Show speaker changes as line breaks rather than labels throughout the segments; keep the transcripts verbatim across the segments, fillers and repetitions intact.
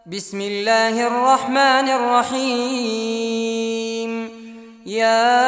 بسم الله الرحمن الرحيم. يا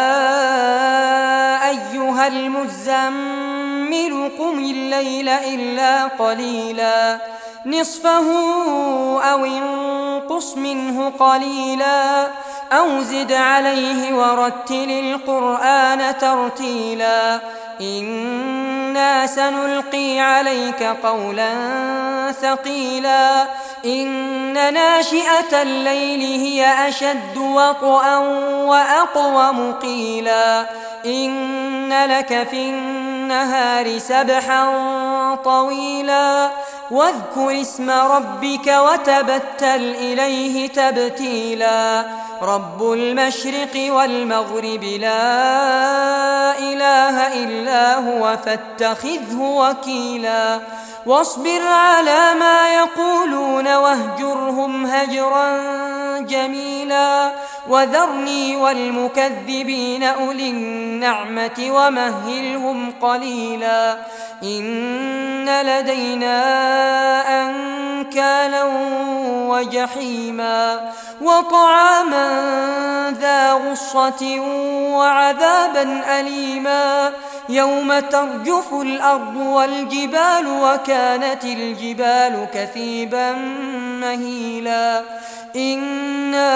أيها المزمل قم الليل إلا قليلا نصفه أو انقص منه قليلا أو زد عليه ورتل القرآن ترتيلا إنا سنلقي عليك قولا ثقيلا إن ناشئة الليل هي أشد وطئا وأقوم قيلا إن لك في النهار سبحا طويلا واذكر اسم ربك وتبتل إليه تبتيلا رب المشرق والمغرب لا إله إلا هو فاتخذه وكيلا واصبر على ما يقولون واهجرهم هجرا جميلا وذرني والمكذبين أولي النعمة ومهلهم قليلا إن لدينا أنكالا وجحيما وطعاما ذا غصة وعذابا أليما يوم ترجف الأرض والجبال وكانت الجبال كثيبا مهيلا إنا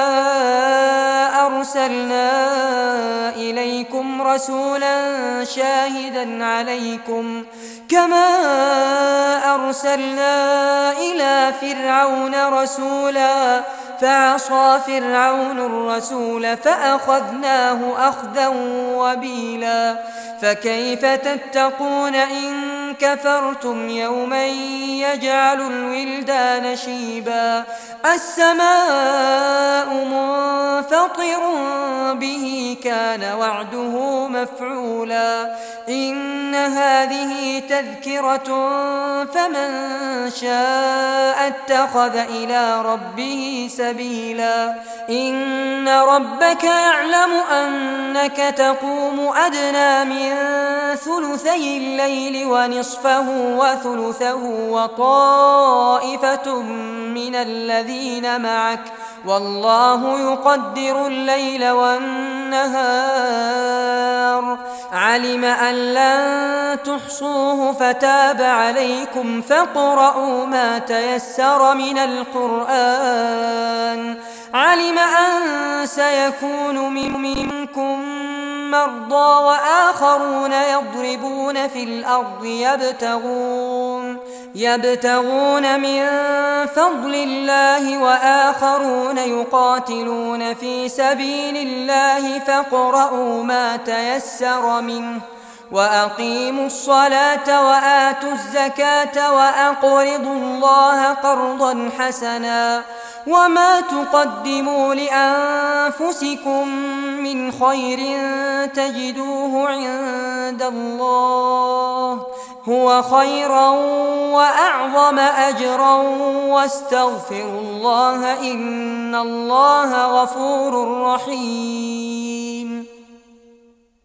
أرسلنا إليكم رسولا شاهدا عليكم كما أرسلنا إلى فرعون رسولا فعصى فرعون الرسول فأخذناه أخذا وبيلا فكيف تتقون إن كفرتم يوما يجعل الولدان شيبا السماء منفطر به كان وعده مفعولا إن هذه تذكرة فمن شاء اتخذ إلى ربه سبيلا إن ربك يعلم أنك تقوم أدنى من ثلثي الليل ونصفه وثلثه وطائفة من الذين معك والله يقدر الليل والنهار علم أن لن تحصوه فتاب عليكم فاقرؤوا ما تيسر من القرآن علم أن سيكون منكم مرضى وآخرون يضربون في الأرض يبتغون يبتغون من فضل الله وآخرون يقاتلون في سبيل الله فاقرؤوا ما تيسر منه وأقيموا الصلاة وآتوا الزكاة وأقرضوا الله قرضا حسنا وما تقدموا لأنفسكم من خير تجدوه عند الله هو خيرا وأعظم أجرا واستغفروا الله إن الله غفور رحيم.